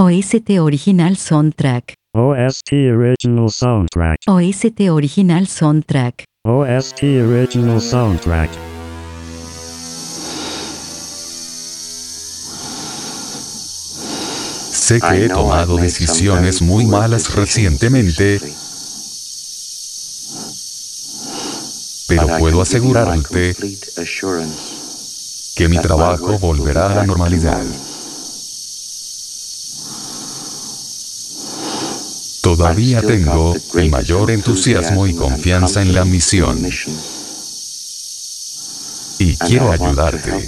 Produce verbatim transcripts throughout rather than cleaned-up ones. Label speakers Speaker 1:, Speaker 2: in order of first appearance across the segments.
Speaker 1: O S T Original Soundtrack.
Speaker 2: O S T Original Soundtrack.
Speaker 1: O S T Original Soundtrack.
Speaker 2: O S T Original Soundtrack.
Speaker 3: Sé que he tomado decisiones muy malas recientemente, pero puedo asegurarte que mi trabajo volverá a la normalidad. Todavía tengo el mayor entusiasmo y confianza en la misión. Y quiero ayudarte.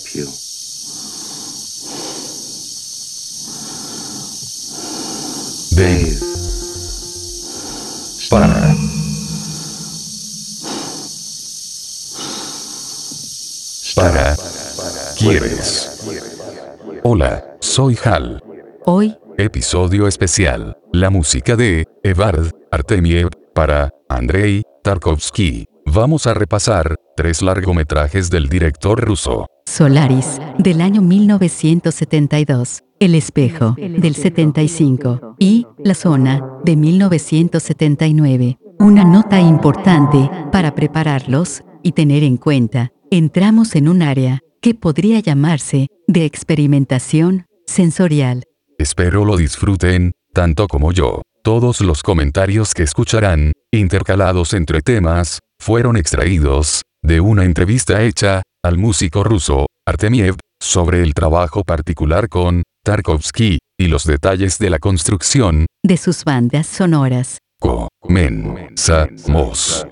Speaker 3: Dave. Para. Para. ¿Quieres? Hola, soy Hal.
Speaker 1: Hoy,
Speaker 3: Episodio especial. La música de Edvard Artemiev para Andrei Tarkovsky. Vamos a repasar tres largometrajes del director ruso.
Speaker 1: Solaris, del año mil novecientos setenta y dos. El espejo, del setenta y cinco. Y La zona, de mil novecientos setenta y nueve. Una nota importante para prepararlos y tener en cuenta. Entramos en un área que podría llamarse de experimentación sensorial.
Speaker 3: Espero lo disfruten, tanto como yo. Todos los comentarios que escucharán, intercalados entre temas, fueron extraídos de una entrevista hecha al músico ruso, Artemiev, sobre el trabajo particular con Tarkovsky y los detalles de la construcción
Speaker 1: de sus bandas sonoras.
Speaker 3: Comenzamos.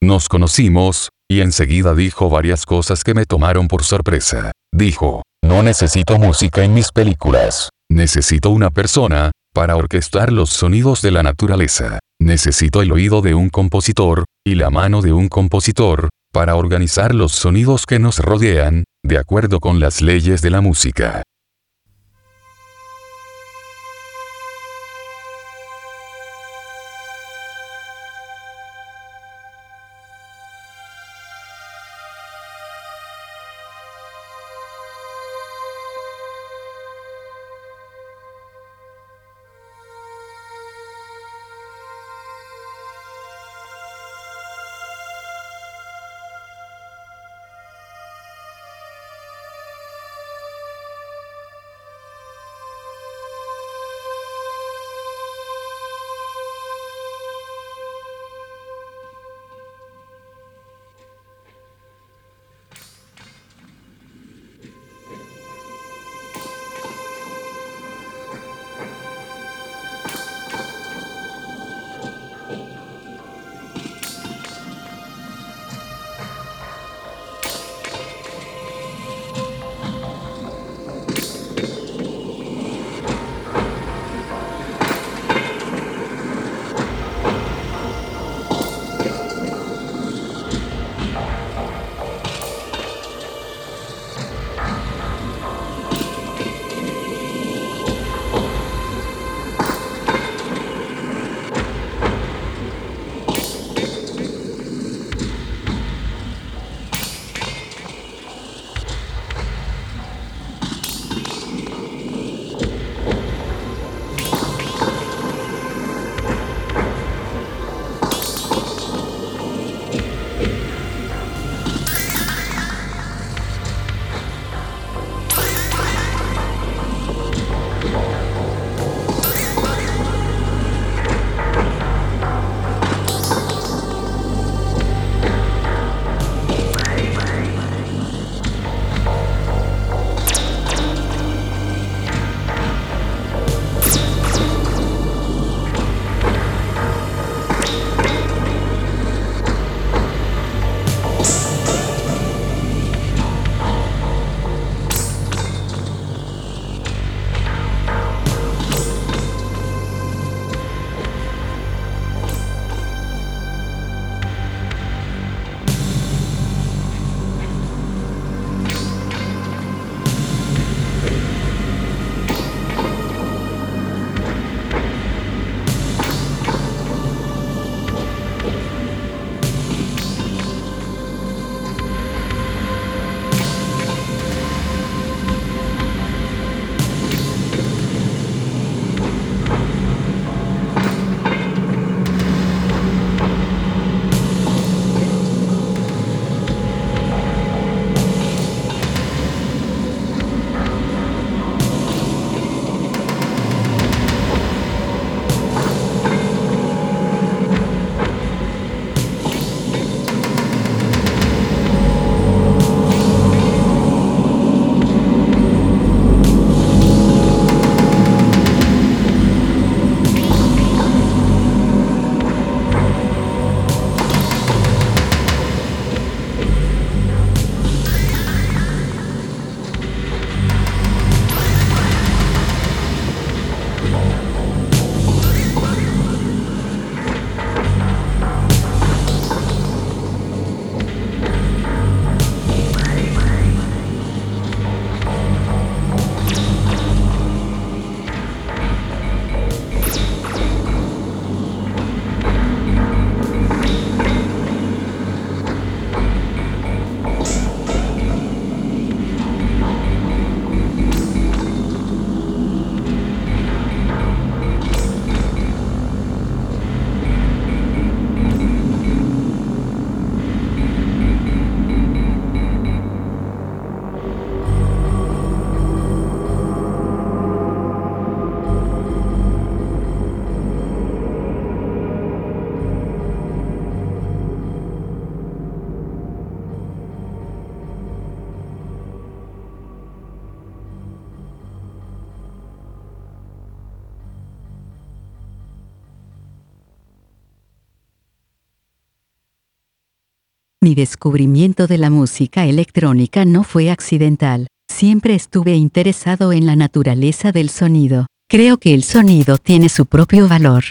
Speaker 3: Nos conocimos, y enseguida dijo varias cosas que me tomaron por sorpresa. Dijo, no necesito música en mis películas. Necesito una persona, para orquestar los sonidos de la naturaleza. Necesito el oído de un compositor, y la mano de un compositor, para organizar los sonidos que nos rodean, de acuerdo con las leyes de la música.
Speaker 1: Mi descubrimiento de la música electrónica no fue accidental. Siempre estuve interesado en la naturaleza del sonido. Creo que el sonido tiene su propio valor.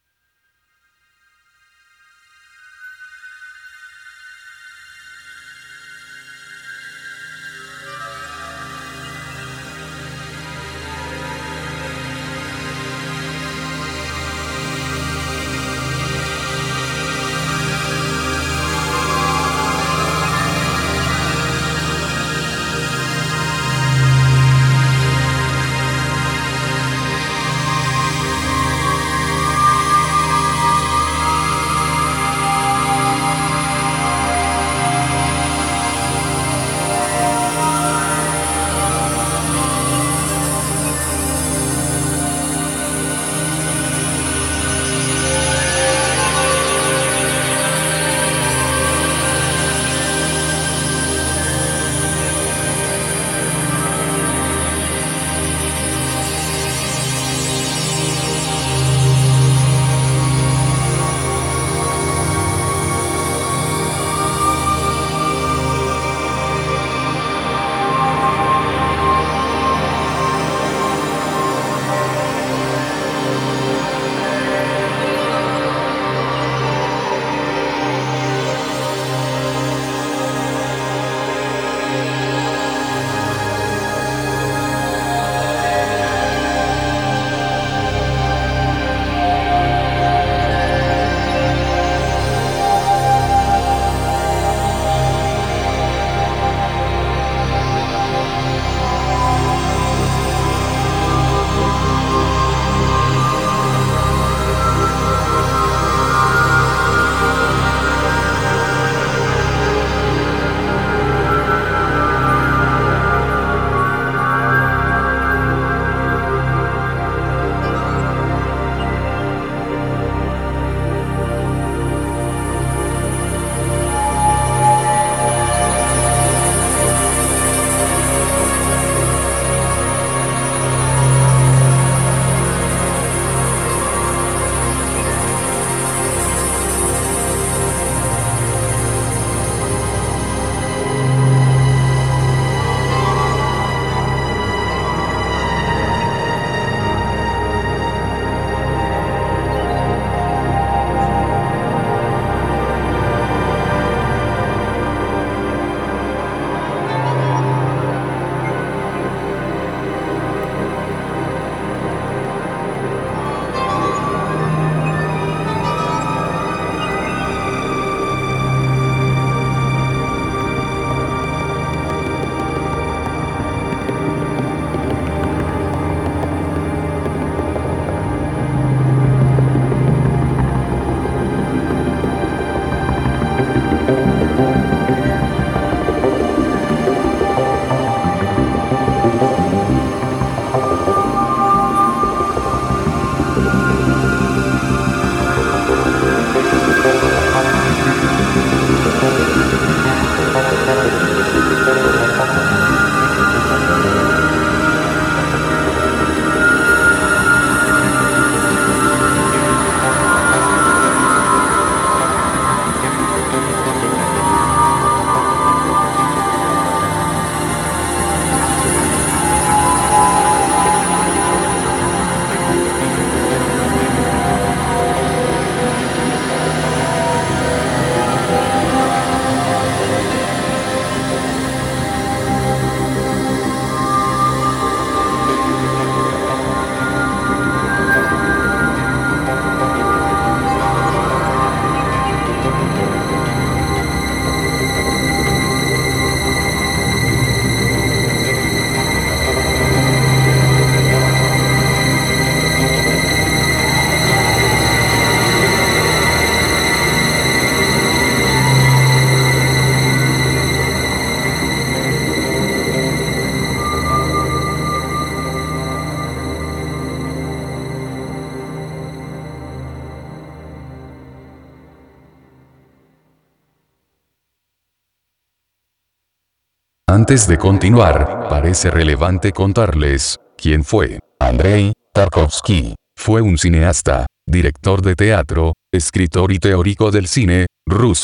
Speaker 3: Antes de continuar, parece relevante contarles quién fue. Andrei Tarkovsky fue un cineasta, director de teatro, escritor y teórico del cine ruso.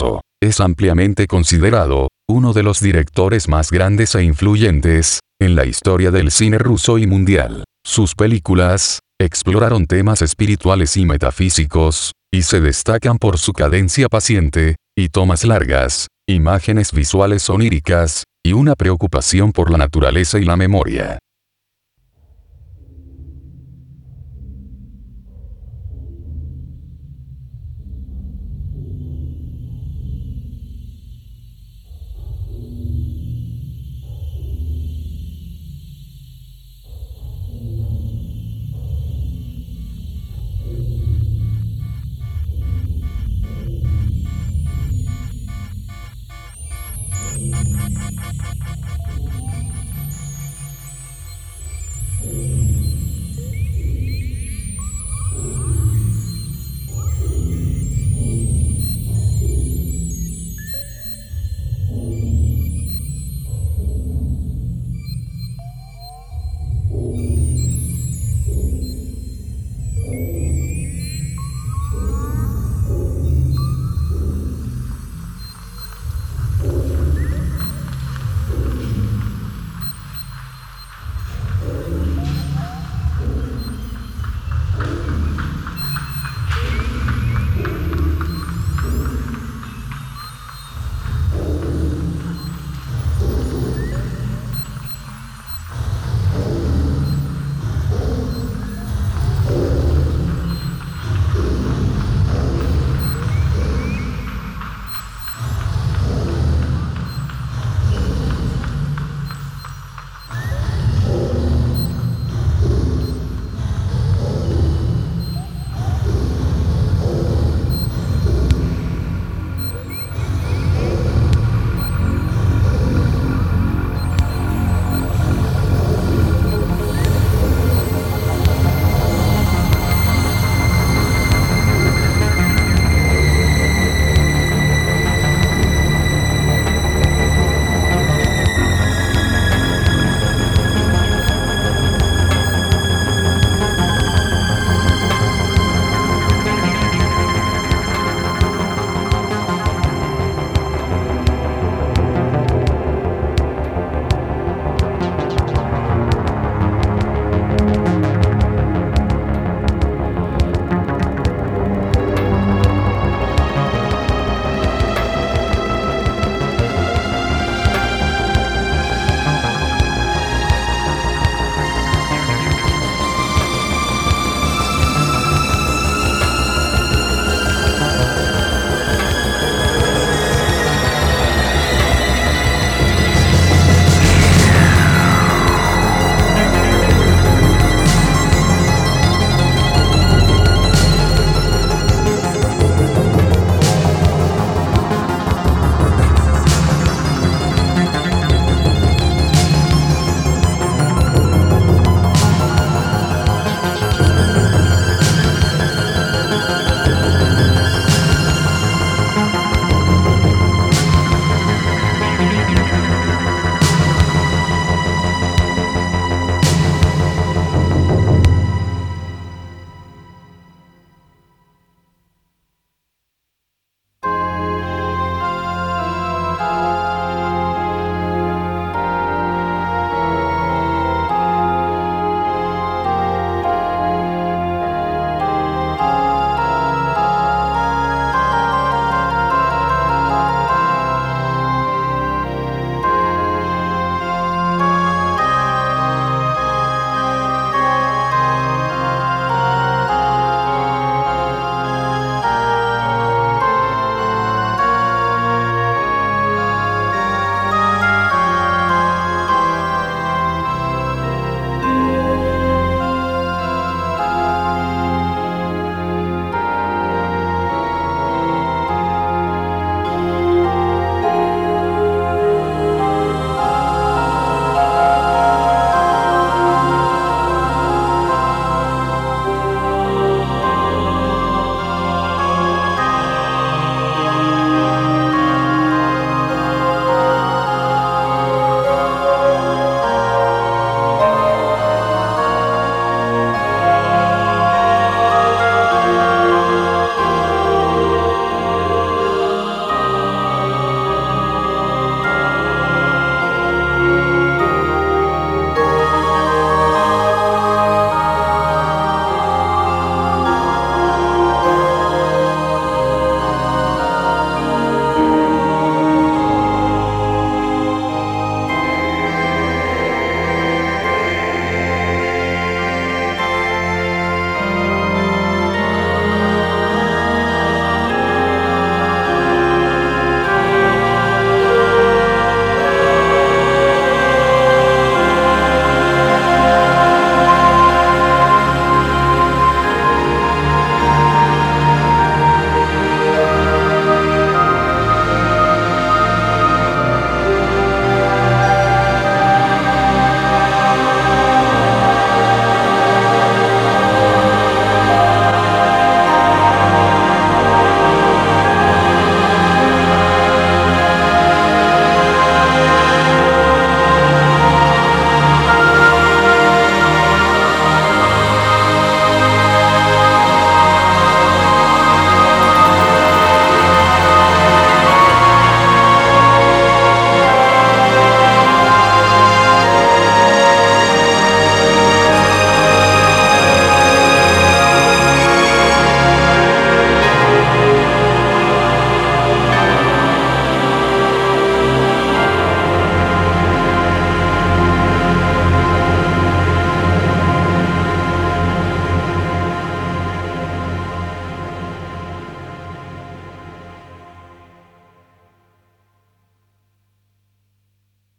Speaker 3: es ampliamente considerado uno de los directores más grandes e influyentes en la historia del cine ruso y mundial. Sus películas exploraron temas espirituales y metafísicos, y se destacan por su cadencia paciente y tomas largas, imágenes visuales oníricas, y una preocupación por la naturaleza y la memoria.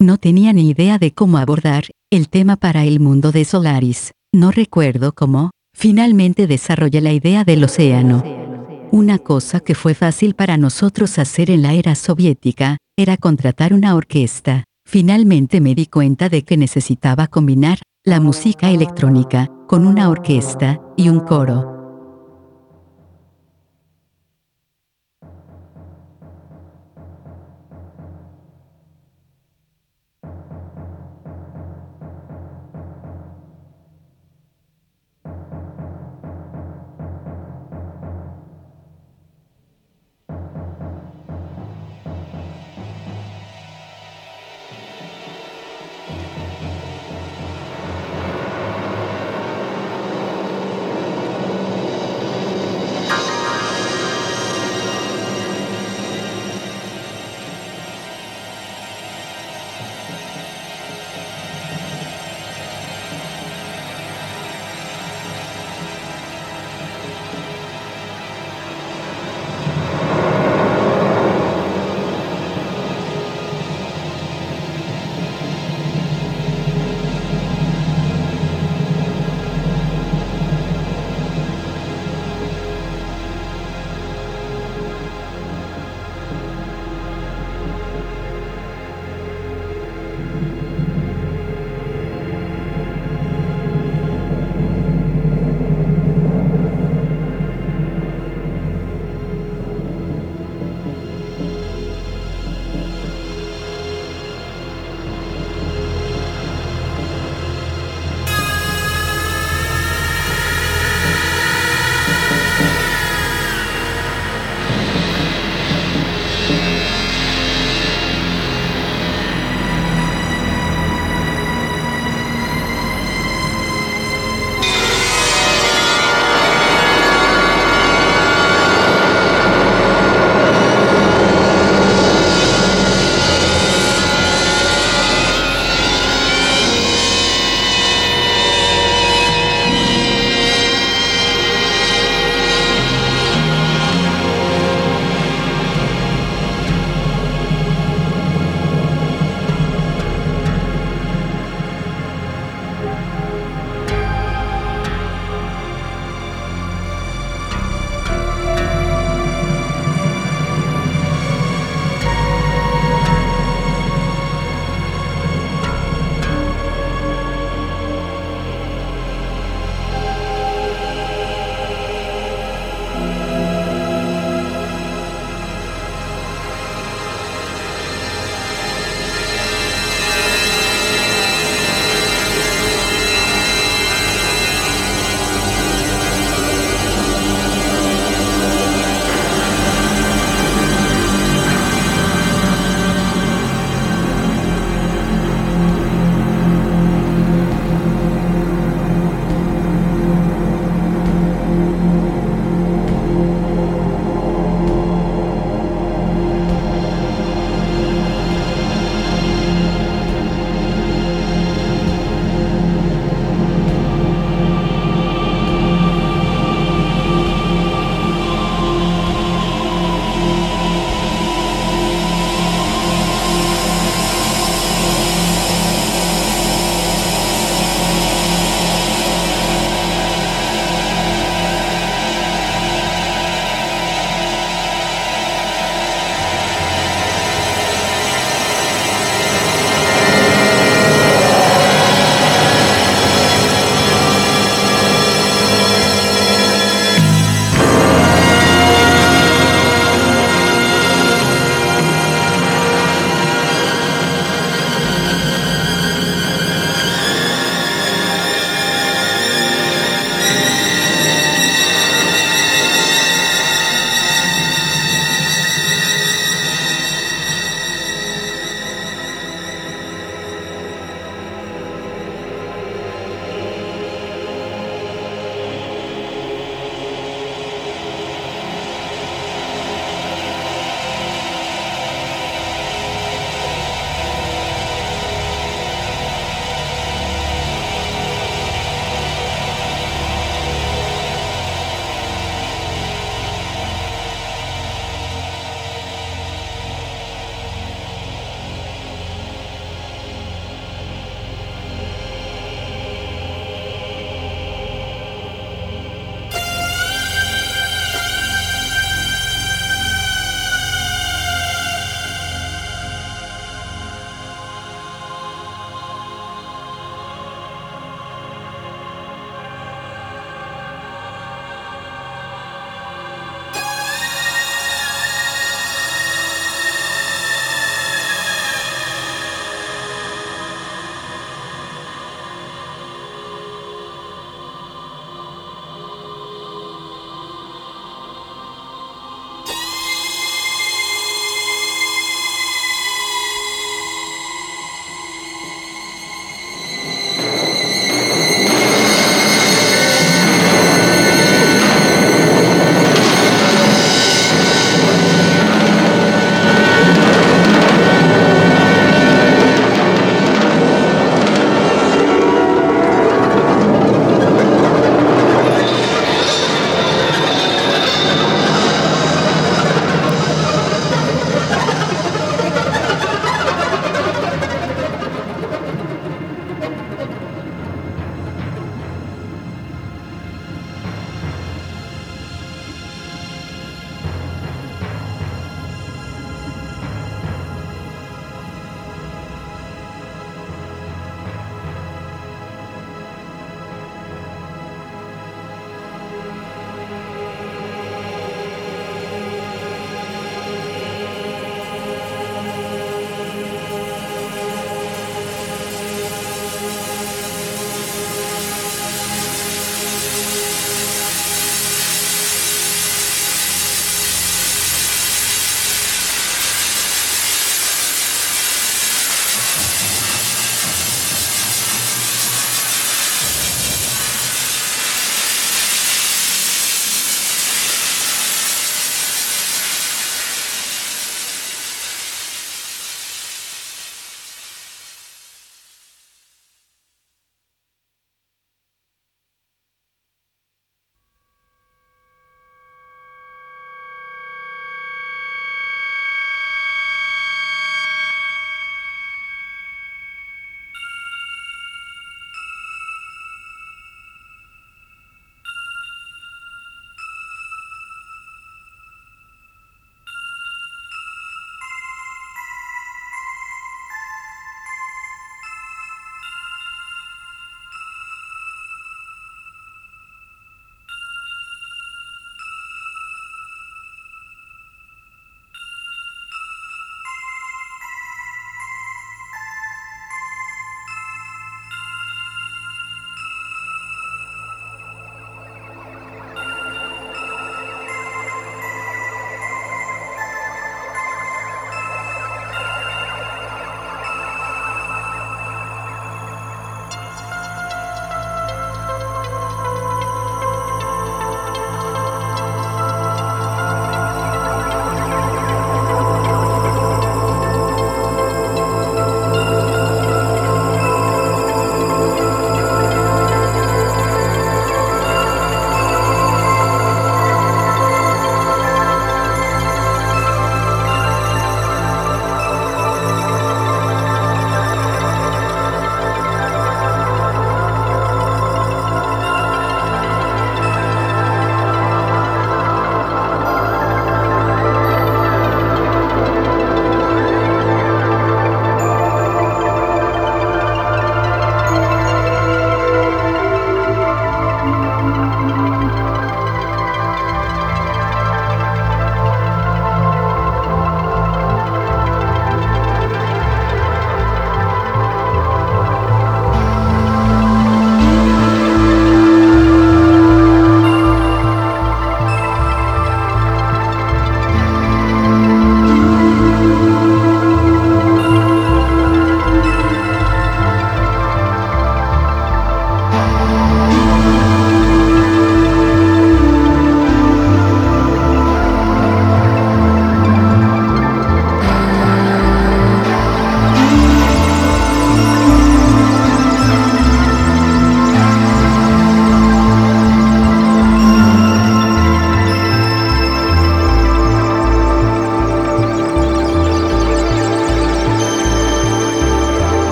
Speaker 1: No tenía ni idea de cómo abordar el tema para el mundo de Solaris. No recuerdo cómo. Finalmente desarrollé la idea del océano. Una cosa que fue fácil para nosotros hacer en la era soviética era contratar una orquesta. Finalmente me di cuenta de que necesitaba combinar la música electrónica con una orquesta y un coro.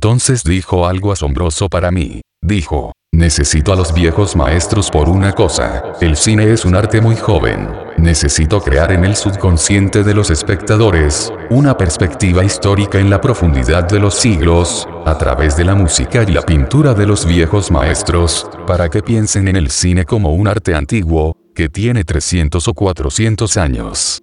Speaker 3: Entonces dijo algo asombroso para mí. Dijo, necesito a los viejos maestros por una cosa. El cine es un arte muy joven. Necesito crear en el subconsciente de los espectadores una perspectiva histórica en la profundidad de los siglos, a través de la música y la pintura de los viejos maestros, para que piensen en el cine como un arte antiguo, que tiene trescientos o cuatrocientos años.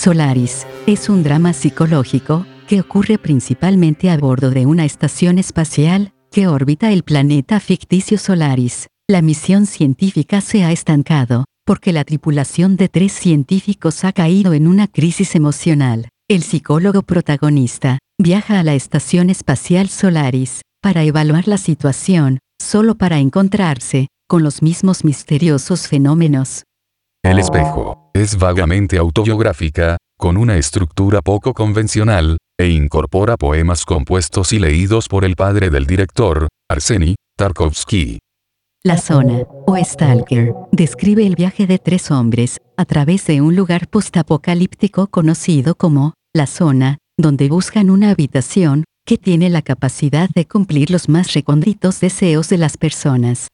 Speaker 1: Solaris es un drama psicológico que ocurre principalmente a bordo de una estación espacial que orbita el planeta ficticio Solaris. La misión científica se ha estancado porque la tripulación de tres científicos ha caído en una crisis emocional. El psicólogo protagonista viaja a la estación espacial Solaris para evaluar la situación, solo para encontrarse con los mismos misteriosos fenómenos.
Speaker 3: El espejo es vagamente autobiográfica, con una estructura poco convencional, e incorpora poemas compuestos y leídos por el padre del director, Arseny Tarkovsky.
Speaker 1: La zona, o Stalker, describe el viaje de tres hombres a través de un lugar postapocalíptico conocido como la zona, donde buscan una habitación que tiene la capacidad de cumplir los más recónditos deseos de las personas.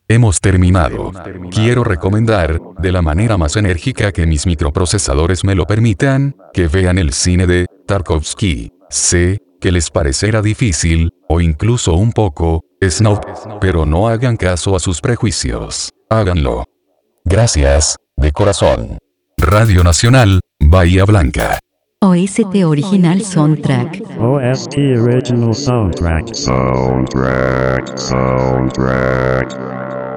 Speaker 3: Hemos terminado. Quiero recomendar, de la manera más enérgica que mis microprocesadores me lo permitan, que vean el cine de Tarkovsky. Sé que les parecerá difícil, o incluso un poco, snob, pero no hagan caso a sus prejuicios. Háganlo. Gracias, de corazón. Radio Nacional, Bahía Blanca.
Speaker 1: O S T Original Soundtrack.
Speaker 2: O S T Original Soundtrack.
Speaker 4: Soundtrack, soundtrack.